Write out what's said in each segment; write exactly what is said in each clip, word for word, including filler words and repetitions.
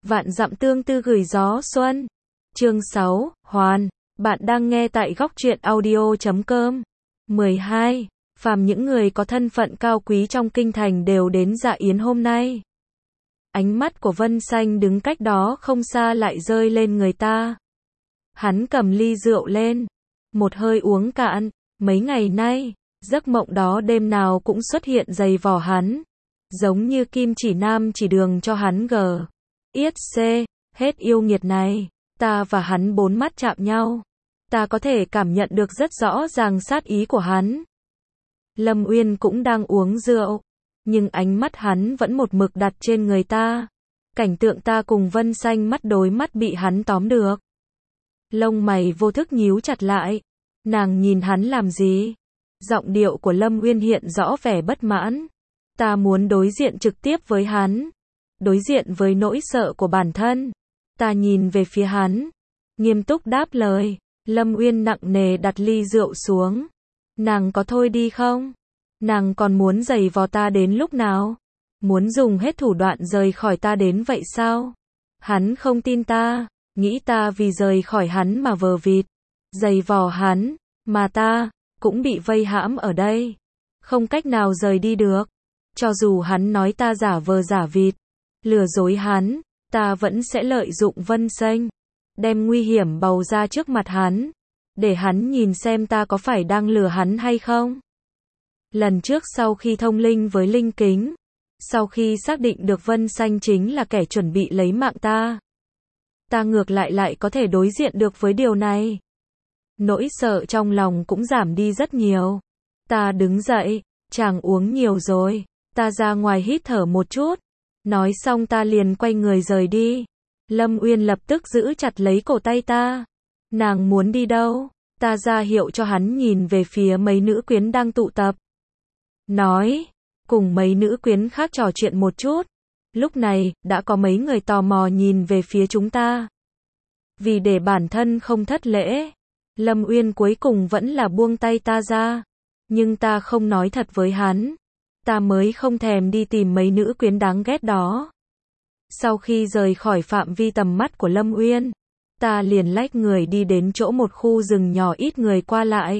Vạn dặm tương tư gửi gió xuân. Chương sáu, Hoàn. Bạn đang nghe tại góc truyện audio chấm com. mười hai. Phàm những người có thân phận cao quý trong kinh thành đều đến dạ yến hôm nay. Ánh mắt của Vân Xanh đứng cách đó không xa lại rơi lên người ta. Hắn cầm ly rượu lên, một hơi uống cạn. Mấy ngày nay, giấc mộng đó đêm nào cũng xuất hiện dày vò hắn, giống như kim chỉ nam chỉ đường cho hắn gờ. Yết xê, hết yêu nghiệt này, ta và hắn bốn mắt chạm nhau. Ta có thể cảm nhận được rất rõ ràng sát ý của hắn. Lâm Uyên cũng đang uống rượu, nhưng ánh mắt hắn vẫn một mực đặt trên người ta. Cảnh tượng ta cùng Vân Xanh mắt đối mắt bị hắn tóm được. Lông mày vô thức nhíu chặt lại. Nàng nhìn hắn làm gì? Giọng điệu của Lâm Uyên hiện rõ vẻ bất mãn. Ta muốn đối diện trực tiếp với hắn. Đối diện với nỗi sợ của bản thân. Ta nhìn về phía hắn, nghiêm túc đáp lời. Lâm Uyên nặng nề đặt ly rượu xuống. Nàng có thôi đi không? Nàng còn muốn giày vò ta đến lúc nào? Muốn dùng hết thủ đoạn rời khỏi ta đến vậy sao? Hắn không tin ta, nghĩ ta vì rời khỏi hắn mà vờ vịt, giày vò hắn, mà ta cũng bị vây hãm ở đây, không cách nào rời đi được. Cho dù hắn nói ta giả vờ giả vịt, lừa dối hắn, ta vẫn sẽ lợi dụng Vân Xanh, đem nguy hiểm bầu ra trước mặt hắn, để hắn nhìn xem ta có phải đang lừa hắn hay không. Lần trước sau khi thông linh với linh kính, sau khi xác định được Vân Xanh chính là kẻ chuẩn bị lấy mạng ta, ta ngược lại lại có thể đối diện được với điều này. Nỗi sợ trong lòng cũng giảm đi rất nhiều. Ta đứng dậy, chàng uống nhiều rồi, ta ra ngoài hít thở một chút. Nói xong ta liền quay người rời đi. Lâm Uyên lập tức giữ chặt lấy cổ tay ta. Nàng muốn đi đâu? Ta ra hiệu cho hắn nhìn về phía mấy nữ quyến đang tụ tập. Nói, cùng mấy nữ quyến khác trò chuyện một chút. Lúc này, đã có mấy người tò mò nhìn về phía chúng ta. Vì để bản thân không thất lễ, Lâm Uyên cuối cùng vẫn là buông tay ta ra. Nhưng ta không nói thật với hắn. Ta mới không thèm đi tìm mấy nữ quyến đáng ghét đó. Sau khi rời khỏi phạm vi tầm mắt của Lâm Uyên, ta liền lách người đi đến chỗ một khu rừng nhỏ ít người qua lại.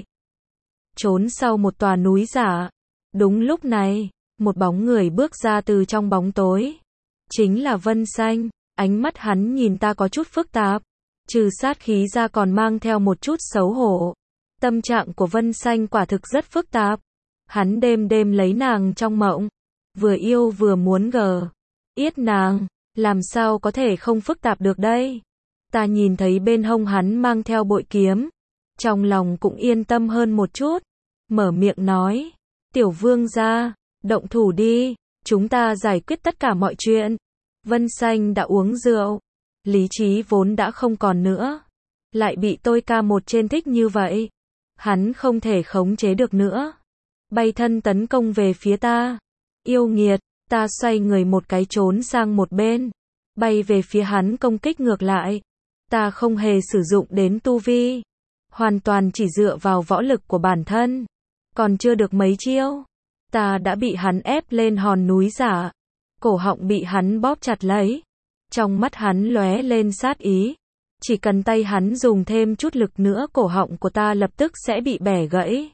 Trốn sau một tòa núi giả. Đúng lúc này, một bóng người bước ra từ trong bóng tối. Chính là Vân Xanh. Ánh mắt hắn nhìn ta có chút phức tạp. Trừ sát khí ra còn mang theo một chút xấu hổ. Tâm trạng của Vân Xanh quả thực rất phức tạp. Hắn đêm đêm lấy nàng trong mộng, vừa yêu vừa muốn gờ yết nàng, làm sao có thể không phức tạp được đây. Ta nhìn thấy bên hông hắn mang theo bội kiếm, trong lòng cũng yên tâm hơn một chút, mở miệng nói, tiểu vương gia, động thủ đi, chúng ta giải quyết tất cả mọi chuyện. Vân Xanh đã uống rượu, lý trí vốn đã không còn nữa, lại bị tôi ca một trên thích như vậy, hắn không thể khống chế được nữa. Bay thân tấn công về phía ta. Yêu nghiệt, ta xoay người một cái trốn sang một bên. Bay về phía hắn công kích ngược lại. Ta không hề sử dụng đến tu vi. Hoàn toàn chỉ dựa vào võ lực của bản thân. Còn chưa được mấy chiêu. Ta đã bị hắn ép lên hòn núi giả. Cổ họng bị hắn bóp chặt lấy. Trong mắt hắn lóe lên sát ý. Chỉ cần tay hắn dùng thêm chút lực nữa cổ họng của ta lập tức sẽ bị bẻ gãy.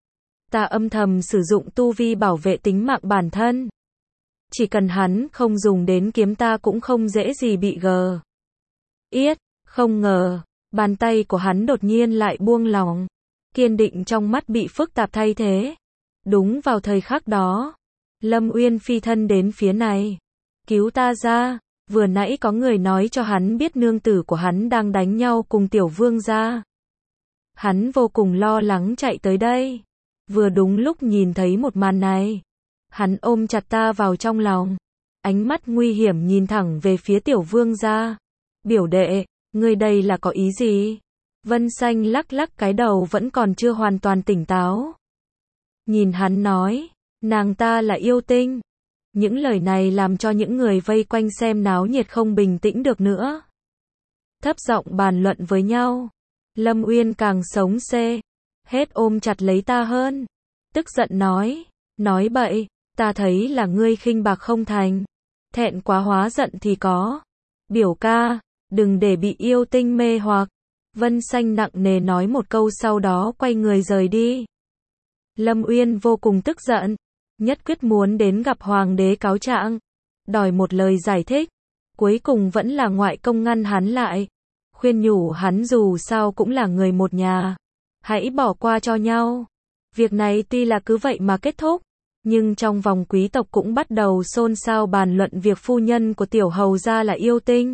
Ta âm thầm sử dụng tu vi bảo vệ tính mạng bản thân. Chỉ cần hắn không dùng đến kiếm ta cũng không dễ gì bị gờ yết. Không ngờ, bàn tay của hắn đột nhiên lại buông lỏng. Kiên định trong mắt bị phức tạp thay thế. Đúng vào thời khắc đó, Lâm Uyên phi thân đến phía này. Cứu ta ra, vừa nãy có người nói cho hắn biết nương tử của hắn đang đánh nhau cùng tiểu vương gia. Hắn vô cùng lo lắng chạy tới đây. Vừa đúng lúc nhìn thấy một màn này, hắn ôm chặt ta vào trong lòng, ánh mắt nguy hiểm nhìn thẳng về phía tiểu vương gia. Biểu đệ, ngươi đây là có ý gì? Vân Xanh lắc lắc cái đầu vẫn còn chưa hoàn toàn tỉnh táo. Nhìn hắn nói, nàng ta là yêu tinh. Những lời này làm cho những người vây quanh xem náo nhiệt không bình tĩnh được nữa. Thấp giọng bàn luận với nhau. Lâm Uyên càng sống xê. Hết ôm chặt lấy ta hơn. Tức giận nói. Nói bậy, ta thấy là ngươi khinh bạc không thành. Thẹn quá hóa giận thì có. Biểu ca, đừng để bị yêu tinh mê hoặc. Vân Xanh nặng nề nói một câu sau đó quay người rời đi. Lâm Uyên vô cùng tức giận, nhất quyết muốn đến gặp hoàng đế cáo trạng, đòi một lời giải thích. Cuối cùng vẫn là ngoại công ngăn hắn lại, khuyên nhủ hắn dù sao cũng là người một nhà, hãy bỏ qua cho nhau. Việc này tuy là cứ vậy mà kết thúc, nhưng trong vòng quý tộc cũng bắt đầu xôn xao bàn luận việc phu nhân của tiểu hầu gia là yêu tinh.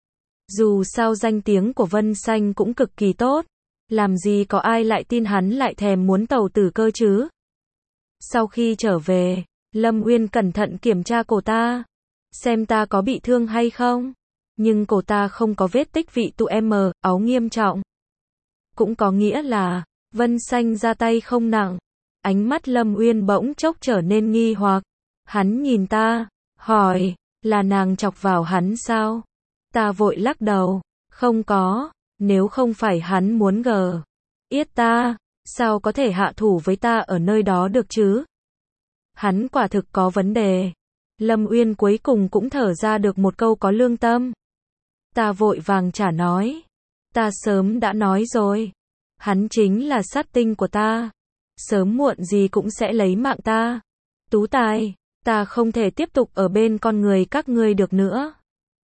Dù sao danh tiếng của Vân Xanh cũng cực kỳ tốt, làm gì có ai lại tin hắn lại thèm muốn tầu tử cơ chứ. Sau khi trở về, Lâm Uyên cẩn thận kiểm tra cổ ta, xem ta có bị thương hay không, nhưng cổ ta không có vết tích vị tụ M, áu nghiêm trọng. Cũng có nghĩa là, Vân Xanh ra tay không nặng. Ánh mắt Lâm Uyên bỗng chốc trở nên nghi hoặc. Hắn nhìn ta, hỏi, là nàng chọc vào hắn sao? Ta vội lắc đầu, không có, nếu không phải hắn muốn gờ yết ta, sao có thể hạ thủ với ta ở nơi đó được chứ? Hắn quả thực có vấn đề. Lâm Uyên cuối cùng cũng thở ra được một câu có lương tâm. Ta vội vàng trả nói, ta sớm đã nói rồi, hắn chính là sát tinh của ta, sớm muộn gì cũng sẽ lấy mạng ta. Tú Tài, ta không thể tiếp tục ở bên con người các ngươi được nữa.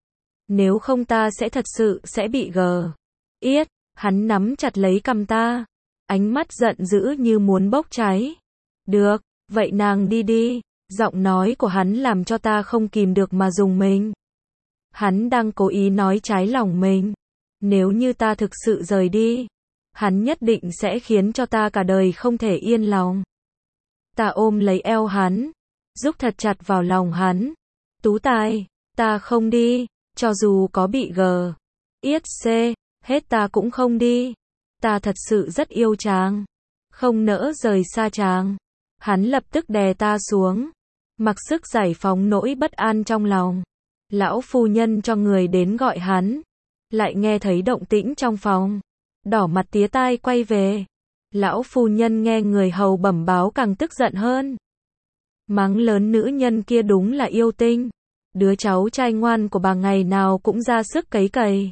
Nếu không ta sẽ thật sự sẽ bị gờ yết. Hắn nắm chặt lấy cằm ta, ánh mắt giận dữ như muốn bốc cháy. Được, vậy nàng đi đi. Giọng nói của hắn làm cho ta không kìm được mà rùng mình. Hắn đang cố ý nói trái lòng mình. Nếu như ta thực sự rời đi, hắn nhất định sẽ khiến cho ta cả đời không thể yên lòng. Ta ôm lấy eo hắn, rúc thật chặt vào lòng hắn. Tú Tài, ta không đi, cho dù có bị gờ yết c, hết ta cũng không đi. Ta thật sự rất yêu chàng, không nỡ rời xa chàng. Hắn lập tức đè ta xuống, mặc sức giải phóng nỗi bất an trong lòng. Lão phu nhân cho người đến gọi hắn, lại nghe thấy động tĩnh trong phòng, đỏ mặt tía tai quay về. Lão phu nhân nghe người hầu bẩm báo càng tức giận hơn, mắng lớn nữ nhân kia đúng là yêu tinh, đứa cháu trai ngoan của bà ngày nào cũng ra sức cấy cày,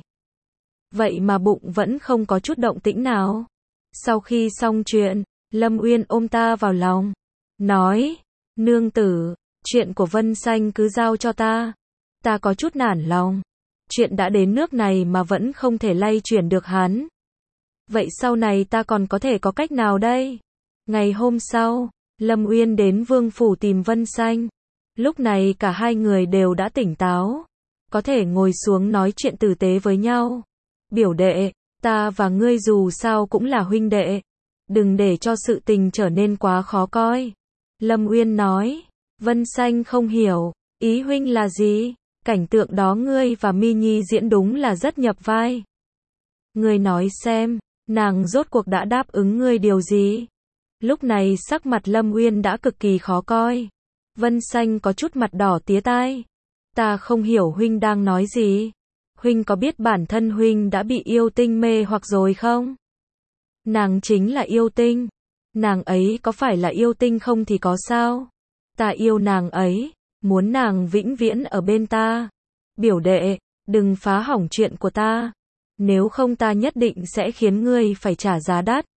vậy mà bụng vẫn không có chút động tĩnh nào. Sau khi xong chuyện, Lâm Uyên ôm ta vào lòng, nói, nương tử, chuyện của Vân Xanh cứ giao cho ta. Ta có chút nản lòng, chuyện đã đến nước này mà vẫn không thể lay chuyển được hắn. Vậy sau này ta còn có thể có cách nào đây? Ngày hôm sau, Lâm Uyên đến vương phủ tìm Vân Xanh. Lúc này cả hai người đều đã tỉnh táo, có thể ngồi xuống nói chuyện tử tế với nhau. Biểu đệ, ta và ngươi dù sao cũng là huynh đệ, đừng để cho sự tình trở nên quá khó coi. Lâm Uyên nói. Vân Xanh không hiểu, ý huynh là gì? Cảnh tượng đó ngươi và Mi Nhi diễn đúng là rất nhập vai. Ngươi nói xem, nàng rốt cuộc đã đáp ứng ngươi điều gì? Lúc này sắc mặt Lâm Uyên đã cực kỳ khó coi. Vân Xanh có chút mặt đỏ tía tai. Ta không hiểu huynh đang nói gì. Huynh có biết bản thân huynh đã bị yêu tinh mê hoặc rồi không? Nàng chính là yêu tinh. Nàng ấy có phải là yêu tinh không thì có sao? Ta yêu nàng ấy, muốn nàng vĩnh viễn ở bên ta. Biểu đệ, đừng phá hỏng chuyện của ta, nếu không ta nhất định sẽ khiến ngươi phải trả giá đắt.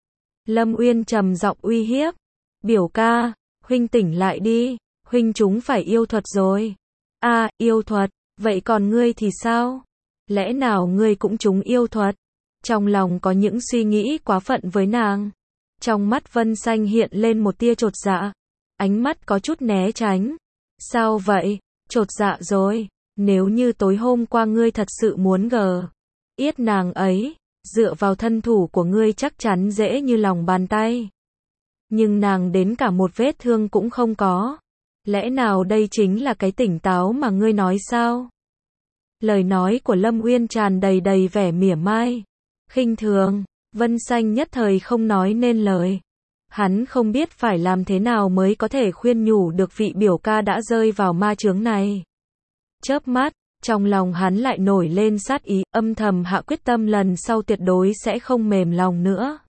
Lâm Uyên trầm giọng uy hiếp. Biểu ca, huynh tỉnh lại đi, huynh chúng phải yêu thuật rồi. A, à, yêu thuật, vậy còn ngươi thì sao? Lẽ nào ngươi cũng trúng yêu thuật? Trong lòng có những suy nghĩ quá phận với nàng. Trong mắt Vân Xanh hiện lên một tia chột dạ, ánh mắt có chút né tránh. Sao vậy? Chột dạ rồi, nếu như tối hôm qua ngươi thật sự muốn gờ yết nàng ấy, dựa vào thân thủ của ngươi chắc chắn dễ như lòng bàn tay. Nhưng nàng đến cả một vết thương cũng không có. Lẽ nào đây chính là cái tỉnh táo mà ngươi nói sao? Lời nói của Lâm Uyên tràn đầy đầy vẻ mỉa mai, khinh thường. Vân Xanh nhất thời không nói nên lời. Hắn không biết phải làm thế nào mới có thể khuyên nhủ được vị biểu ca đã rơi vào ma chướng này. Chớp mắt, trong lòng hắn lại nổi lên sát ý, âm thầm hạ quyết tâm lần sau tuyệt đối sẽ không mềm lòng nữa.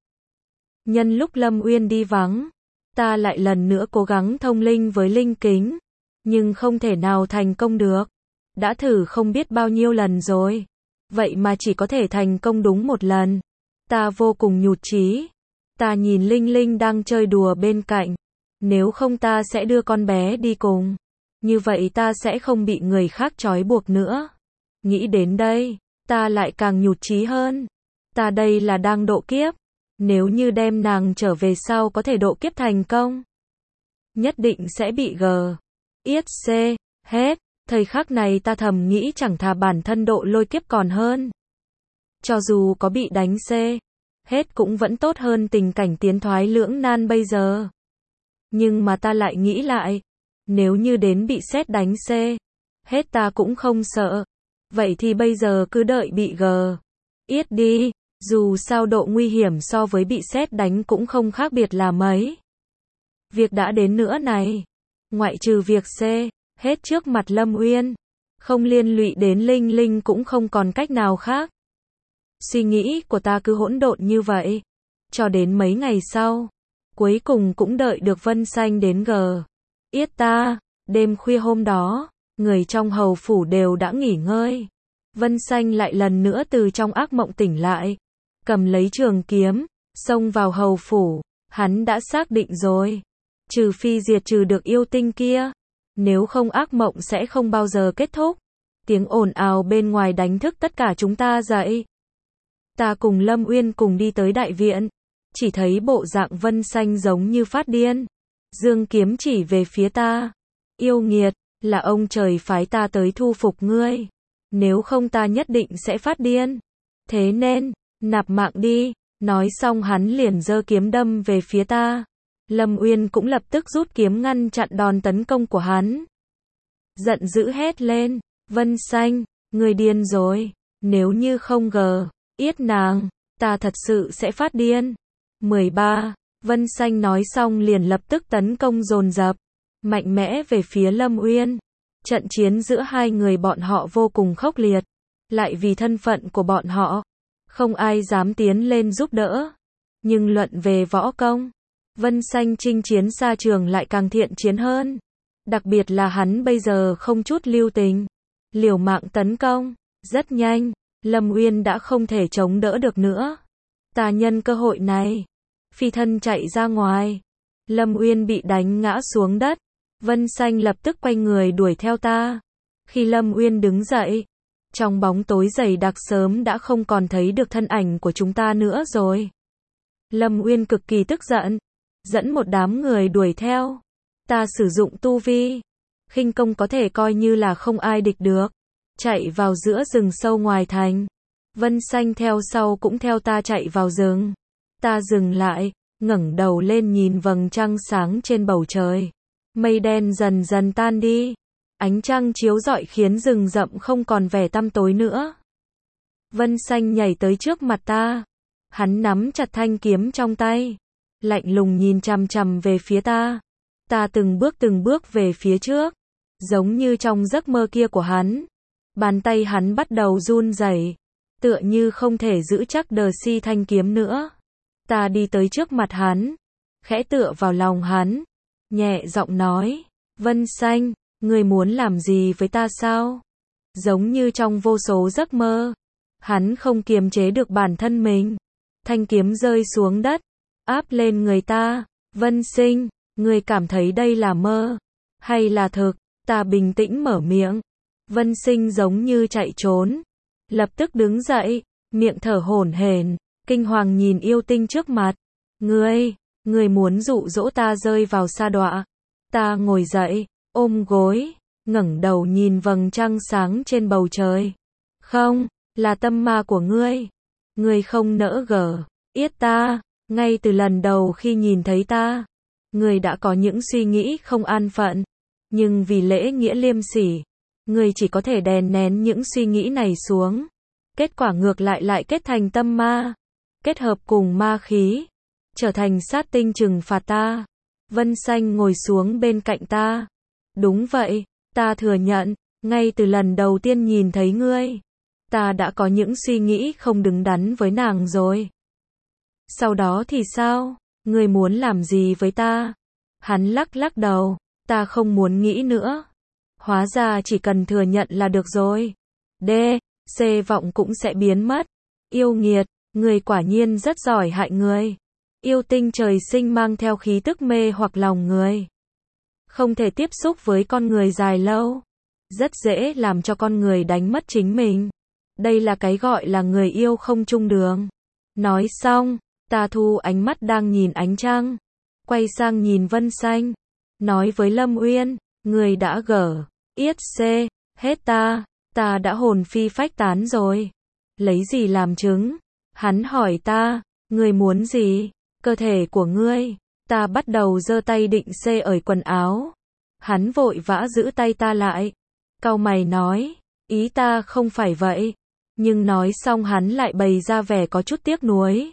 Nhân lúc Lâm Uyên đi vắng, ta lại lần nữa cố gắng thông linh với linh kính, nhưng không thể nào thành công được. đã thử không biết bao nhiêu lần rồi. Vậy mà chỉ có thể thành công đúng một lần. Ta vô cùng nhụt chí. Ta nhìn Linh Linh đang chơi đùa bên cạnh. Nếu không ta sẽ đưa con bé đi cùng. Như vậy ta sẽ không bị người khác trói buộc nữa. Nghĩ đến đây, ta lại càng nhụt chí hơn. Ta đây là đang độ kiếp. Nếu như đem nàng trở về sau có thể độ kiếp thành công, nhất định sẽ bị g. Yết c. Hết. Thời khắc này ta thầm nghĩ chẳng thà bản thân độ lôi kiếp còn hơn. Cho dù có bị đánh c. Hết cũng vẫn tốt hơn tình cảnh tiến thoái lưỡng nan bây giờ. Nhưng mà ta lại nghĩ lại. Nếu như đến bị sét đánh c. Hết ta cũng không sợ. Vậy thì bây giờ cứ đợi bị g. Yết đi. Dù sao độ nguy hiểm so với bị sét đánh cũng không khác biệt là mấy. Việc đã đến nữa này. Ngoại trừ việc c. Hết trước mặt Lâm Uyên. Không liên lụy đến Linh Linh cũng không còn cách nào khác. Suy nghĩ của ta cứ hỗn độn như vậy. Cho đến mấy ngày sau. Cuối cùng cũng đợi được Vân Xanh đến g. Yết ta. Đêm khuya hôm đó. Người trong hầu phủ đều đã nghỉ ngơi. Vân Xanh lại lần nữa từ trong ác mộng tỉnh lại. Cầm lấy trường kiếm. Xông vào hầu phủ. Hắn đã xác định rồi. Trừ phi diệt trừ được yêu tinh kia. Nếu không ác mộng sẽ không bao giờ kết thúc. Tiếng ồn ào bên ngoài đánh thức tất cả chúng ta dậy. Ta cùng Lâm Uyên cùng đi tới đại viện. Chỉ thấy bộ dạng Vân Xanh giống như phát điên. Dương kiếm chỉ về phía ta. Yêu nghiệt, là ông trời phái ta tới thu phục ngươi. Nếu không ta nhất định sẽ phát điên. Thế nên, nạp mạng đi. Nói xong hắn liền giơ kiếm đâm về phía ta. Lâm Uyên cũng lập tức rút kiếm ngăn chặn đòn tấn công của hắn. Giận dữ hét lên. Vân Xanh, ngươi điên rồi. Nếu như không g. Yết nàng, ta thật sự sẽ phát điên. mười ba. Vân Xanh nói xong liền lập tức tấn công dồn dập. Mạnh mẽ về phía Lâm Uyên. Trận chiến giữa hai người bọn họ vô cùng khốc liệt. Lại vì thân phận của bọn họ. Không ai dám tiến lên giúp đỡ. Nhưng luận về võ công. Vân Xanh chinh chiến xa trường lại càng thiện chiến hơn. Đặc biệt là hắn bây giờ không chút lưu tình. Liều mạng tấn công. Rất nhanh. Lâm Uyên đã không thể chống đỡ được nữa. Ta nhân cơ hội này. Phi thân chạy ra ngoài. Lâm Uyên bị đánh ngã xuống đất. Vân Xanh lập tức quay người đuổi theo ta. Khi Lâm Uyên đứng dậy. Trong bóng tối dày đặc sớm đã không còn thấy được thân ảnh của chúng ta nữa rồi. Lâm Uyên cực kỳ tức giận. Dẫn một đám người đuổi theo. Ta sử dụng tu vi. Khinh công có thể coi như là không ai địch được. Chạy vào giữa rừng sâu ngoài thành. Vân Xanh theo sau cũng theo ta chạy vào rừng. Ta dừng lại, ngẩng đầu lên nhìn vầng trăng sáng trên bầu trời. Mây đen dần dần tan đi. Ánh trăng chiếu rọi khiến rừng rậm không còn vẻ tăm tối nữa. Vân Xanh nhảy tới trước mặt ta. Hắn nắm chặt thanh kiếm trong tay. Lạnh lùng nhìn chằm chằm về phía ta. Ta từng bước từng bước về phía trước. Giống như trong giấc mơ kia của hắn. Bàn tay hắn bắt đầu run rẩy, tựa như không thể giữ chắc đờ si thanh kiếm nữa. Ta đi tới trước mặt hắn, khẽ tựa vào lòng hắn, nhẹ giọng nói, Vân Xanh, ngươi muốn làm gì với ta sao? Giống như trong vô số giấc mơ, hắn không kiềm chế được bản thân mình. Thanh kiếm rơi xuống đất, áp lên người ta. Vân Sinh, ngươi cảm thấy đây là mơ, hay là thực? Ta bình tĩnh mở miệng. Vân Sinh giống như chạy trốn. Lập tức đứng dậy, miệng thở hổn hển, kinh hoàng nhìn yêu tinh trước mặt. Ngươi, ngươi muốn dụ dỗ ta rơi vào sa đọa. Ta ngồi dậy, ôm gối, ngẩng đầu nhìn vầng trăng sáng trên bầu trời. Không, là tâm ma của ngươi. Ngươi không nỡ gở, yết ta, ngay từ lần đầu khi nhìn thấy ta. Ngươi đã có những suy nghĩ không an phận. Nhưng vì lễ nghĩa liêm sỉ, ngươi chỉ có thể đè nén những suy nghĩ này xuống. Kết quả ngược lại lại kết thành tâm ma. Kết hợp cùng ma khí. Trở thành sát tinh trừng phạt ta. Vân Xanh ngồi xuống bên cạnh ta. Đúng vậy, ta thừa nhận, ngay từ lần đầu tiên nhìn thấy ngươi, ta đã có những suy nghĩ không đứng đắn với nàng rồi. Sau đó thì sao? Ngươi muốn làm gì với ta? Hắn lắc lắc đầu, ta không muốn nghĩ nữa. Hóa ra chỉ cần thừa nhận là được rồi. D. C vọng cũng sẽ biến mất. Yêu nghiệt, người quả nhiên rất giỏi hại người. Yêu tinh trời sinh mang theo khí tức mê hoặc lòng người. Không thể tiếp xúc với con người dài lâu. Rất dễ làm cho con người đánh mất chính mình. Đây là cái gọi là người yêu không chung đường. Nói xong, Ta Thu ánh mắt đang nhìn ánh trăng. Quay sang nhìn Vân Xanh. Nói với Lâm Uyên, người đã gở, yết xê, hết ta. Ta đã hồn phi phách tán rồi. Lấy gì làm chứng? Hắn hỏi ta, ngươi muốn gì? Cơ thể của ngươi. Ta bắt đầu giơ tay định xê ởi quần áo. Hắn vội vã giữ tay ta lại. Cau mày nói, ý ta không phải vậy. Nhưng nói xong hắn lại bày ra vẻ có chút tiếc nuối.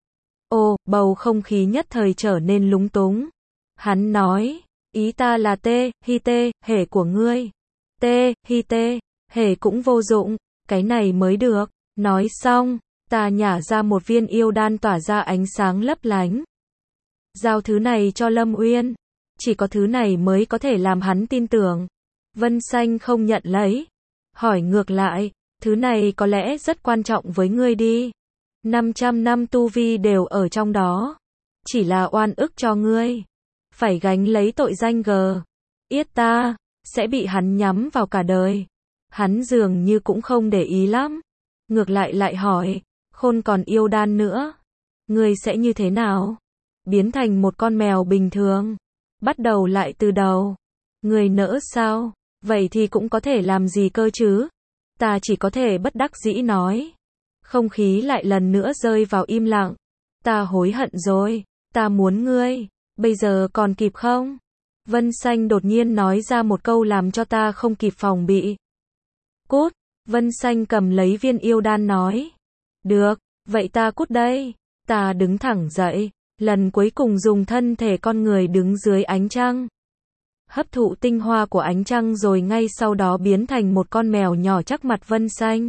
Ồ, bầu không khí nhất thời trở nên lúng túng. Hắn nói, ý ta là tê, hi tê, hề của ngươi. Tê, hi tê, hề cũng vô dụng, cái này mới được. Nói xong, ta nhả ra một viên yêu đan tỏa ra ánh sáng lấp lánh. Giao thứ này cho Lâm Uyên. Chỉ có thứ này mới có thể làm hắn tin tưởng. Vân Xanh không nhận lấy. Hỏi ngược lại, thứ này có lẽ rất quan trọng với ngươi đi. năm trăm năm tu vi đều ở trong đó. Chỉ là oan ức cho ngươi. Phải gánh lấy tội danh gờ. Yết ta, sẽ bị hắn nhắm vào cả đời. Hắn dường như cũng không để ý lắm. Ngược lại lại hỏi, khôn còn yêu đan nữa. Ngươi sẽ như thế nào? Biến thành một con mèo bình thường. Bắt đầu lại từ đầu. Ngươi nỡ sao? Vậy thì cũng có thể làm gì cơ chứ? Ta chỉ có thể bất đắc dĩ nói. Không khí lại lần nữa rơi vào im lặng. Ta hối hận rồi. Ta muốn ngươi. Bây giờ còn kịp không? Vân Xanh đột nhiên nói ra một câu làm cho ta không kịp phòng bị. Cút. Vân Xanh cầm lấy viên yêu đan nói. Được, vậy ta cút đây. Ta đứng thẳng dậy. Lần cuối cùng dùng thân thể con người đứng dưới ánh trăng. Hấp thụ tinh hoa của ánh trăng rồi ngay sau đó biến thành một con mèo nhỏ chắc mặt Vân Xanh.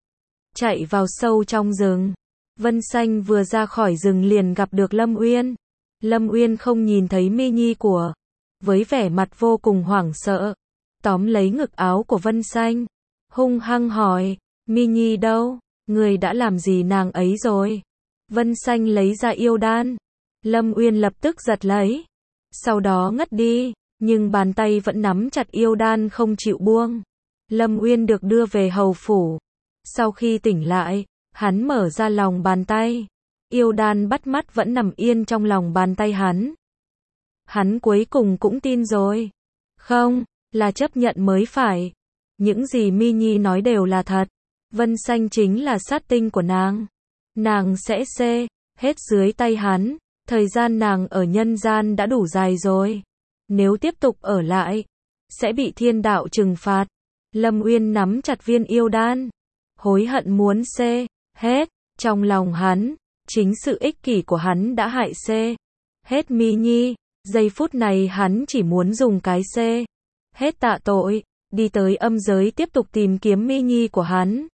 Chạy vào sâu trong rừng. Vân Xanh vừa ra khỏi rừng liền gặp được Lâm Uyên. Lâm Uyên không nhìn thấy Mi Nhi của. Với vẻ mặt vô cùng hoảng sợ. Tóm lấy ngực áo của Vân Xanh. Hung hăng hỏi, Mi Nhi đâu? Người đã làm gì nàng ấy rồi? Vân Xanh lấy ra yêu đan. Lâm Uyên lập tức giật lấy. Sau đó ngất đi. Nhưng bàn tay vẫn nắm chặt yêu đan không chịu buông. Lâm Uyên được đưa về hầu phủ. Sau khi tỉnh lại, hắn mở ra lòng bàn tay. Yêu đan bắt mắt vẫn nằm yên trong lòng bàn tay hắn. Hắn cuối cùng cũng tin rồi. Không, là chấp nhận mới phải. Những gì Mi Nhi nói đều là thật. Vân Xanh chính là sát tinh của nàng. Nàng sẽ xê hết dưới tay hắn. Thời gian nàng ở nhân gian đã đủ dài rồi. Nếu tiếp tục ở lại, sẽ bị thiên đạo trừng phạt. Lâm Uyên nắm chặt viên yêu đan. Hối hận muốn xê hết. Trong lòng hắn, chính sự ích kỷ của hắn đã hại xê hết Mi Nhi. Giây phút này hắn chỉ muốn dùng cái xê hết tạ tội. Đi tới âm giới tiếp tục tìm kiếm Mi Nhi của hắn.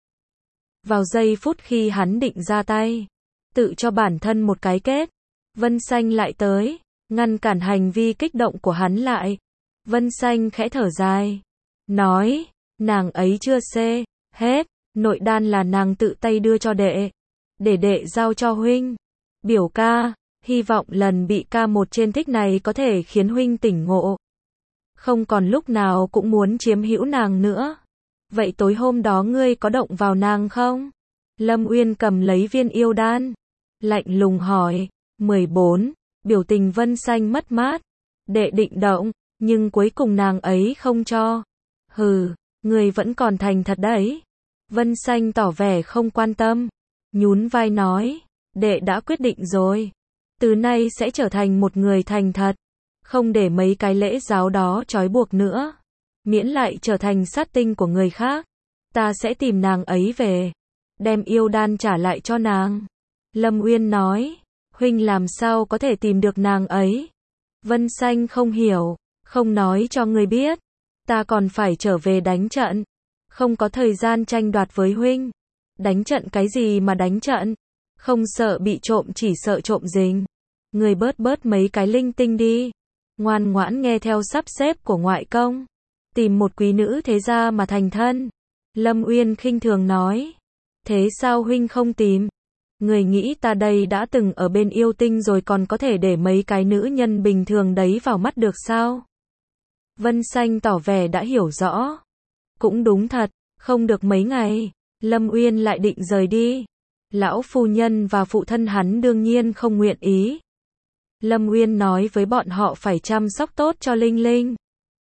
Vào giây phút khi hắn định ra tay, tự cho bản thân một cái kết, Vân Xanh lại tới, ngăn cản hành vi kích động của hắn lại. Vân Xanh khẽ thở dài, nói, nàng ấy chưa xê hết, nội đan là nàng tự tay đưa cho đệ, để đệ giao cho huynh. Biểu ca, hy vọng lần bị ca một trên thích này có thể khiến huynh tỉnh ngộ. Không còn lúc nào cũng muốn chiếm hữu nàng nữa. Vậy tối hôm đó ngươi có động vào nàng không? Lâm Uyên cầm lấy viên yêu đan. Lạnh lùng hỏi. mười bốn. Biểu tình Vân Xanh mất mát. Đệ định động, nhưng cuối cùng nàng ấy không cho. Hừ, ngươi vẫn còn thành thật đấy. Vân Xanh tỏ vẻ không quan tâm. Nhún vai nói. Đệ đã quyết định rồi. Từ nay sẽ trở thành một người thành thật. Không để mấy cái lễ giáo đó trói buộc nữa. Miễn lại trở thành sát tinh của người khác. Ta sẽ tìm nàng ấy về. Đem yêu đan trả lại cho nàng. Lâm Uyên nói. Huynh làm sao có thể tìm được nàng ấy? Vân Xanh không hiểu. Không nói cho ngươi biết. Ta còn phải trở về đánh trận. Không có thời gian tranh đoạt với huynh. Đánh trận cái gì mà đánh trận? Không sợ bị trộm chỉ sợ trộm rình. Ngươi bớt bớt mấy cái linh tinh đi. Ngoan ngoãn nghe theo sắp xếp của ngoại công. Tìm một quý nữ thế gia mà thành thân. Lâm Uyên khinh thường nói. Thế sao huynh không tìm? Người nghĩ ta đây đã từng ở bên yêu tinh rồi còn có thể để mấy cái nữ nhân bình thường đấy vào mắt được sao? Vân Xanh tỏ vẻ đã hiểu rõ. Cũng đúng thật, không được mấy ngày, Lâm Uyên lại định rời đi. Lão phu nhân và phụ thân hắn đương nhiên không nguyện ý. Lâm Uyên nói với bọn họ phải chăm sóc tốt cho Linh Linh.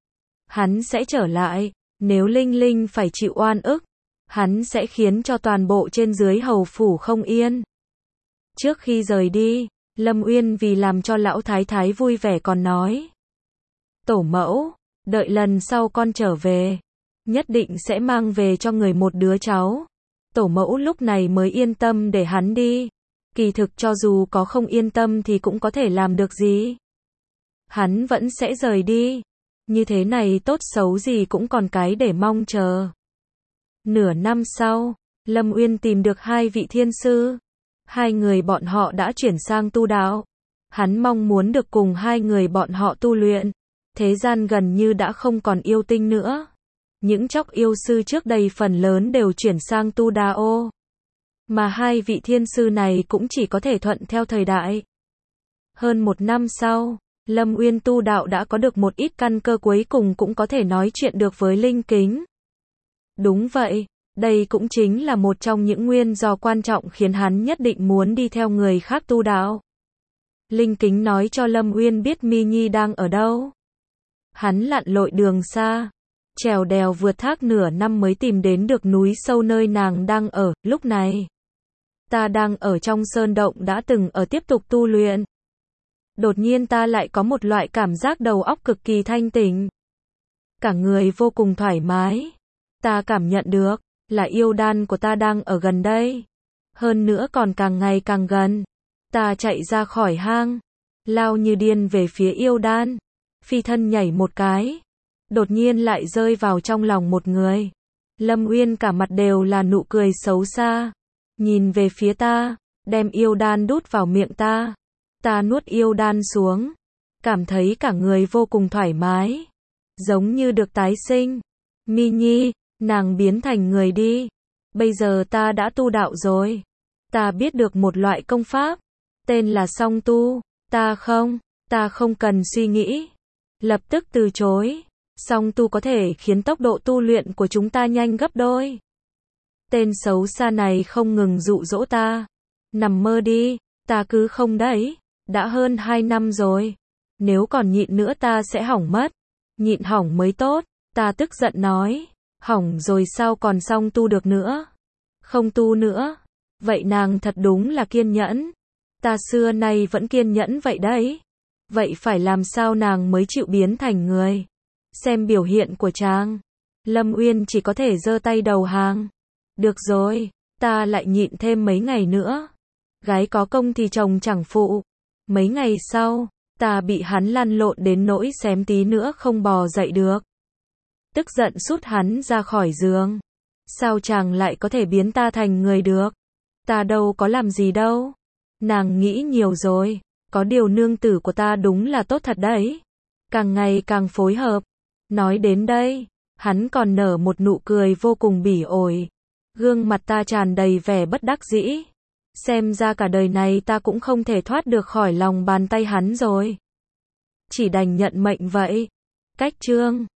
Hắn sẽ trở lại, nếu Linh Linh phải chịu oan ức, hắn sẽ khiến cho toàn bộ trên dưới hầu phủ không yên. Trước khi rời đi, Lâm Uyên vì làm cho lão thái thái vui vẻ còn nói. Tổ mẫu, đợi lần sau con trở về, nhất định sẽ mang về cho người một đứa cháu. Tổ mẫu lúc này mới yên tâm để hắn đi. Kỳ thực cho dù có không yên tâm thì cũng có thể làm được gì. Hắn vẫn sẽ rời đi. Như thế này tốt xấu gì cũng còn cái để mong chờ. Nửa năm sau, Lâm Uyên tìm được hai vị thiên sư. Hai người bọn họ đã chuyển sang tu đạo. Hắn mong muốn được cùng hai người bọn họ tu luyện. Thế gian gần như đã không còn yêu tinh nữa. Những chóc yêu sư trước đây phần lớn đều chuyển sang tu đạo. Mà hai vị thiên sư này cũng chỉ có thể thuận theo thời đại. Hơn một năm sau, Lâm Uyên tu đạo đã có được một ít căn cơ cuối cùng cũng có thể nói chuyện được với Linh Kính. Đúng vậy, đây cũng chính là một trong những nguyên do quan trọng khiến hắn nhất định muốn đi theo người khác tu đạo. Linh Kính nói cho Lâm Uyên biết Mi Nhi đang ở đâu. Hắn lặn lội đường xa, trèo đèo vượt thác nửa năm mới tìm đến được núi sâu nơi nàng đang ở. Lúc này, ta đang ở trong sơn động đã từng ở tiếp tục tu luyện. Đột nhiên ta lại có một loại cảm giác đầu óc cực kỳ thanh tỉnh. Cả người vô cùng thoải mái. Ta cảm nhận được là yêu đan của ta đang ở gần đây. Hơn nữa còn càng ngày càng gần. Ta chạy ra khỏi hang, lao như điên về phía yêu đan. Phi thân nhảy một cái, đột nhiên lại rơi vào trong lòng một người. Lâm Uyên cả mặt đều là nụ cười xấu xa. Nhìn về phía ta, đem yêu đan đút vào miệng ta. Ta nuốt yêu đan xuống, cảm thấy cả người vô cùng thoải mái, giống như được tái sinh. Mi Nhi, nàng biến thành người đi. Bây giờ ta đã tu đạo rồi. Ta biết được một loại công pháp, tên là song tu. Ta không, ta không cần suy nghĩ. Lập tức từ chối. Song tu có thể khiến tốc độ tu luyện của chúng ta nhanh gấp đôi. Tên xấu xa này không ngừng dụ dỗ ta. Nằm mơ đi, ta cứ không đấy. Đã hơn hai năm rồi. Nếu còn nhịn nữa ta sẽ hỏng mất. Nhịn hỏng mới tốt. Ta tức giận nói. Hỏng rồi sao còn song tu được nữa? Không tu nữa. Vậy nàng thật đúng là kiên nhẫn. Ta xưa nay vẫn kiên nhẫn vậy đấy. Vậy phải làm sao nàng mới chịu biến thành người? Xem biểu hiện của chàng. Lâm Uyên chỉ có thể giơ tay đầu hàng. Được rồi, ta lại nhịn thêm mấy ngày nữa. Gái có công thì chồng chẳng phụ. Mấy ngày sau, ta bị hắn lăn lộn đến nỗi xém tí nữa không bò dậy được. Tức giận sút hắn ra khỏi giường. Sao chàng lại có thể biến ta thành người được? Ta đâu có làm gì đâu. Nàng nghĩ nhiều rồi. Có điều nương tử của ta đúng là tốt thật đấy. Càng ngày càng phối hợp. Nói đến đây, hắn còn nở một nụ cười vô cùng bỉ ổi. Gương mặt ta tràn đầy vẻ bất đắc dĩ. Xem ra cả đời này ta cũng không thể thoát được khỏi lòng bàn tay hắn rồi. Chỉ đành nhận mệnh vậy. Cách chương